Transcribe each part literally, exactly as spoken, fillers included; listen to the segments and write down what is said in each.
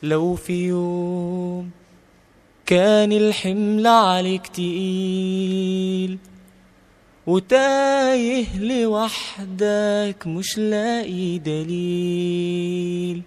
لو في يوم كان الحمل عليك تقيل وتايه لوحدك مش لاقي دليل،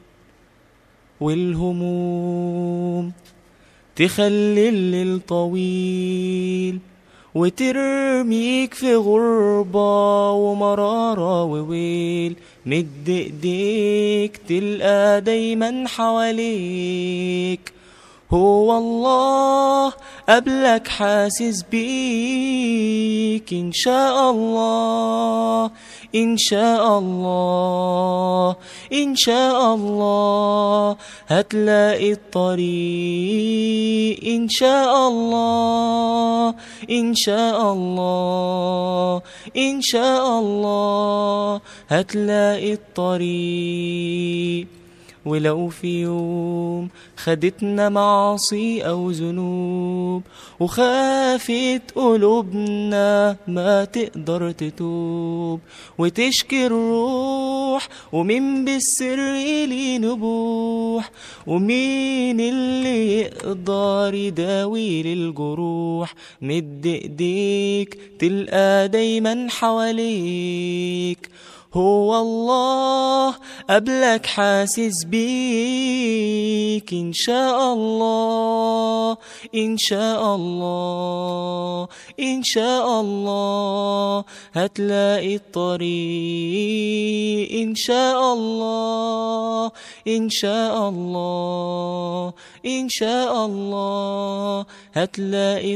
والهموم تخلي الليل طويل وترميك في غربة ومرارة وويل، مد ايديك تلقى دايما حواليك هو الله قبلك حاسس بيك. إن شاء الله إن شاء الله إن شاء الله هتلاقي الطريق. إن شاء الله إن شاء الله إن شاء الله هتلاقي الطريق. ولو في يوم خدتنا معاصي أو ذنوب وخافت قلوبنا ما تقدر تتوب وتشكي الروح، ومين بالسر لي نبوح، ومين اللي يقدر يداوي للجروح، مد ايديك تلقى دايما حواليك هو الله قبلك حاسس بيك. إن شاء الله إن شاء الله إن شاء الله هتلاقي الطريق. إن شاء الله إن شاء الله إن شاء الله هتلاقي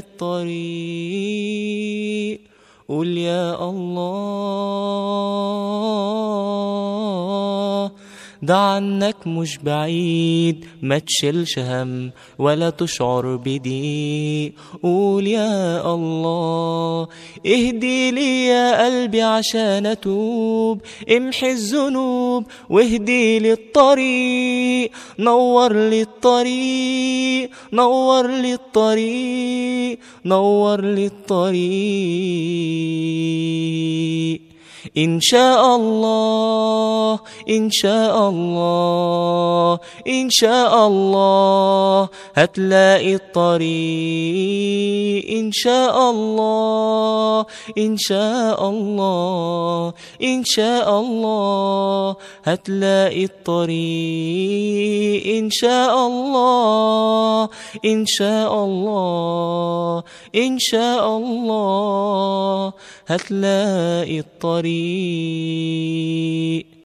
الطريق. قول يا الله ده عنك مش بعيد، ما تشيلش هم ولا تشعر بضيق. قول يا الله اهدي لي يا قلبي عشان اتوب، امحي الذنوب واهدي لي الطريق، نور لي الطريق نور لي الطريق نور لي الطريق. إن شاء الله إن شاء الله إن شاء الله هتلاقي الطريق. إن شاء الله إن شاء الله إن شاء الله هتلاقي الطريق. إن شاء الله إن شاء الله إن شاء الله هتلاقي الطريق.